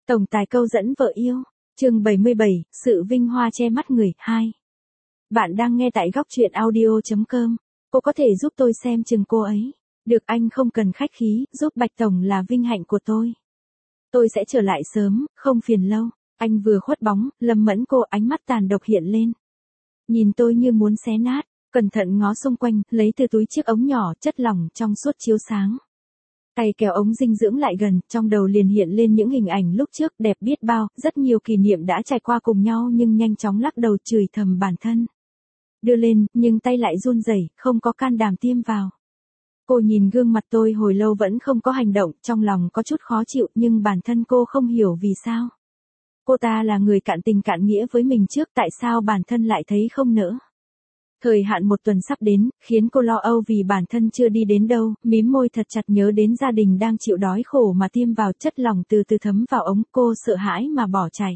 Tổng tài câu dẫn vợ yêu, chương 77, sự vinh hoa che mắt người, 2. Bạn đang nghe tại góc truyện audio.com. Cô có thể giúp tôi xem chừng cô ấy. Được, anh không cần khách khí, giúp Bạch Tổng là vinh hạnh của tôi. Tôi sẽ trở lại sớm, không phiền lâu. Anh vừa khuất bóng, Lâm Mẫn cô ánh mắt tàn độc hiện lên. Nhìn tôi như muốn xé nát, cẩn thận ngó xung quanh, lấy từ túi chiếc ống nhỏ, chất lỏng trong suốt chiếu sáng. Tay kéo ống dinh dưỡng lại gần, trong đầu liền hiện lên những hình ảnh lúc trước đẹp biết bao, rất nhiều kỷ niệm đã trải qua cùng nhau nhưng nhanh chóng lắc đầu chửi thầm bản thân. Đưa lên, nhưng tay lại run rẩy, không có can đảm tiêm vào. Cô nhìn gương mặt tôi hồi lâu vẫn không có hành động, trong lòng có chút khó chịu nhưng bản thân cô không hiểu vì sao. Cô ta là người cạn tình cạn nghĩa với mình trước, tại sao bản thân lại thấy không nỡ. Thời hạn 1 tuần sắp đến, khiến cô lo âu vì bản thân chưa đi đến đâu, mím môi thật chặt nhớ đến gia đình đang chịu đói khổ mà tiêm vào, chất lỏng từ từ thấm vào ống, cô sợ hãi mà bỏ chạy.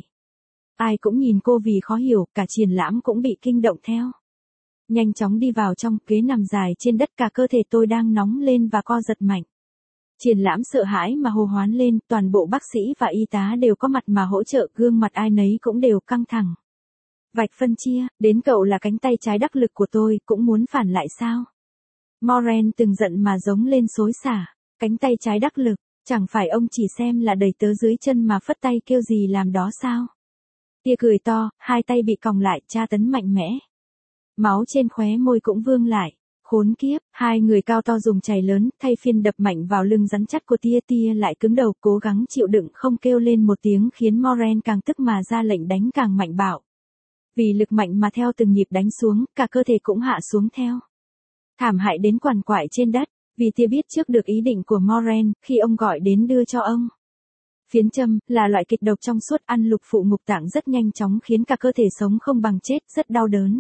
Ai cũng nhìn cô vì khó hiểu, cả triển lãm cũng bị kinh động theo. Nhanh chóng đi vào trong, ghế nằm dài trên đất, cả cơ thể tôi đang nóng lên và co giật mạnh. Triển lãm sợ hãi mà hô hoán lên, toàn bộ bác sĩ và y tá đều có mặt mà hỗ trợ, gương mặt ai nấy cũng đều căng thẳng. Vạch phân chia, đến cậu là cánh tay trái đắc lực của tôi, cũng muốn phản lại sao? Moran từng giận mà giống lên xối xả, cánh tay trái đắc lực, chẳng phải ông chỉ xem là đẩy tớ dưới chân mà phất tay kêu gì làm đó sao? Tia cười to, hai tay bị còng lại, tra tấn mạnh mẽ. Máu trên khóe môi cũng vương lại, khốn kiếp, hai người cao to dùng chày lớn, thay phiên đập mạnh vào lưng rắn chắc của Tia. Tia lại cứng đầu, cố gắng chịu đựng không kêu lên một tiếng, khiến Moran càng tức mà ra lệnh đánh càng mạnh bạo. Vì lực mạnh mà theo từng nhịp đánh xuống, cả cơ thể cũng hạ xuống theo. Thảm hại đến quằn quại trên đất, vì Tia biết trước được ý định của Moran, khi ông gọi đến đưa cho ông. Phiến châm, là loại kịch độc trong suốt, ăn lục phủ ngục tạng rất nhanh chóng khiến cả cơ thể sống không bằng chết, rất đau đớn.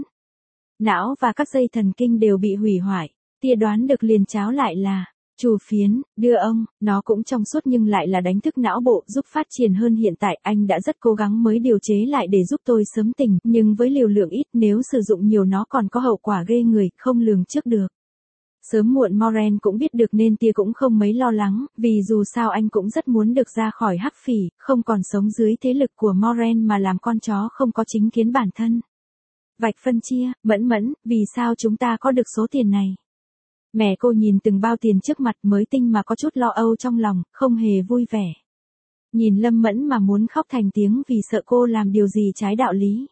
Não và các dây thần kinh đều bị hủy hoại, Tia đoán được liền cháo lại là, chủ phiến, đưa ông, nó cũng trong suốt nhưng lại là đánh thức não bộ, giúp phát triển hơn hiện tại, anh đã rất cố gắng mới điều chế lại để giúp tôi sớm tỉnh, nhưng với liều lượng ít, nếu sử dụng nhiều nó còn có hậu quả ghê người, không lường trước được. Sớm muộn Moran cũng biết được nên Tia cũng không mấy lo lắng, vì dù sao anh cũng rất muốn được ra khỏi hắc phỉ, không còn sống dưới thế lực của Moran mà làm con chó không có chính kiến bản thân. Vạch phân chia, Mẫn, vì sao chúng ta có được số tiền này? Mẹ cô nhìn từng bao tiền trước mặt mới tinh mà có chút lo âu trong lòng, không hề vui vẻ. Nhìn Lâm Mẫn mà muốn khóc thành tiếng vì sợ cô làm điều gì trái đạo lý.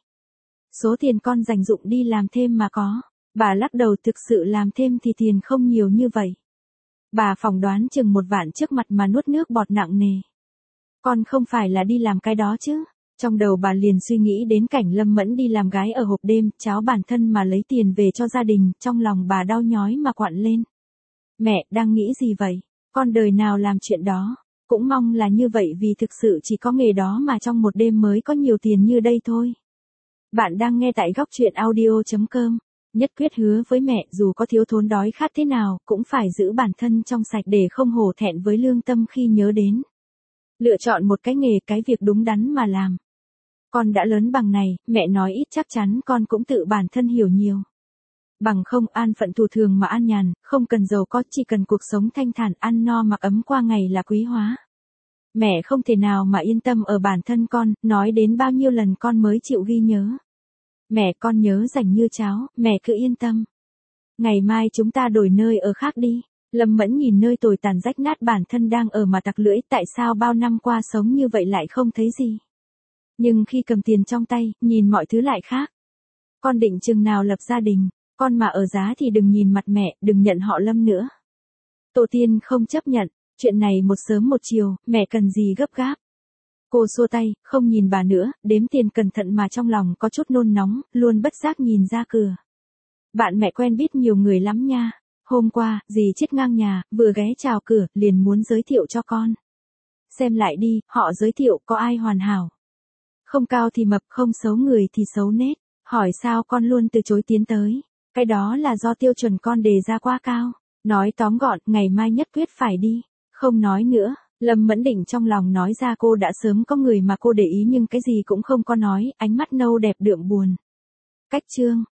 Số tiền con dành dụng đi làm thêm mà có. Bà lắc đầu, thực sự làm thêm thì tiền không nhiều như vậy. Bà phỏng đoán chừng 1 vạn trước mặt mà nuốt nước bọt nặng nề. Con không phải là đi làm cái đó chứ? Trong đầu bà liền suy nghĩ đến cảnh Lâm Mẫn đi làm gái ở hộp đêm, cháo bản thân mà lấy tiền về cho gia đình, trong lòng bà đau nhói mà quặn lên. Mẹ, đang nghĩ gì vậy? Con đời nào làm chuyện đó? Cũng mong là như vậy vì thực sự chỉ có nghề đó mà trong một đêm mới có nhiều tiền như đây thôi. Bạn đang nghe tại góc truyện audio.com. Nhất quyết hứa với mẹ dù có thiếu thốn đói khát thế nào, cũng phải giữ bản thân trong sạch để không hổ thẹn với lương tâm khi nhớ đến. Lựa chọn một cái nghề, cái việc đúng đắn mà làm. Con đã lớn bằng này, mẹ nói ít chắc chắn con cũng tự bản thân hiểu nhiều. Bằng không, an phận thủ thường mà an nhàn, không cần giàu có, chỉ cần cuộc sống thanh thản, ăn no mặc ấm qua ngày là quý hóa. Mẹ không thể nào mà yên tâm ở bản thân con, nói đến bao nhiêu lần con mới chịu ghi nhớ. Mẹ, con nhớ rành như cháo, mẹ cứ yên tâm. Ngày mai chúng ta đổi nơi ở khác đi. Lâm Mẫn nhìn nơi tồi tàn rách nát bản thân đang ở mà tặc lưỡi, tại sao bao năm qua sống như vậy lại không thấy gì. Nhưng khi cầm tiền trong tay, nhìn mọi thứ lại khác. Con định chừng nào lập gia đình, con mà ở giá thì đừng nhìn mặt mẹ, đừng nhận họ Lâm nữa. Tổ tiên không chấp nhận, chuyện này một sớm một chiều, mẹ cần gì gấp gáp. Cô xua tay, không nhìn bà nữa, đếm tiền cẩn thận mà trong lòng có chút nôn nóng, luôn bất giác nhìn ra cửa. Bạn mẹ quen biết nhiều người lắm nha. Hôm qua, dì chết ngang nhà, vừa ghé chào cửa, liền muốn giới thiệu cho con. Xem lại đi, họ giới thiệu có ai hoàn hảo. Không cao thì mập, không xấu người thì xấu nết. Hỏi sao con luôn từ chối tiến tới. Cái đó là do tiêu chuẩn con đề ra quá cao. Nói tóm gọn, ngày mai nhất quyết phải đi. Không nói nữa, Lâm Mẫn định trong lòng nói ra cô đã sớm có người mà cô để ý nhưng cái gì cũng không có nói, ánh mắt nâu đẹp đượm buồn. Cách chương,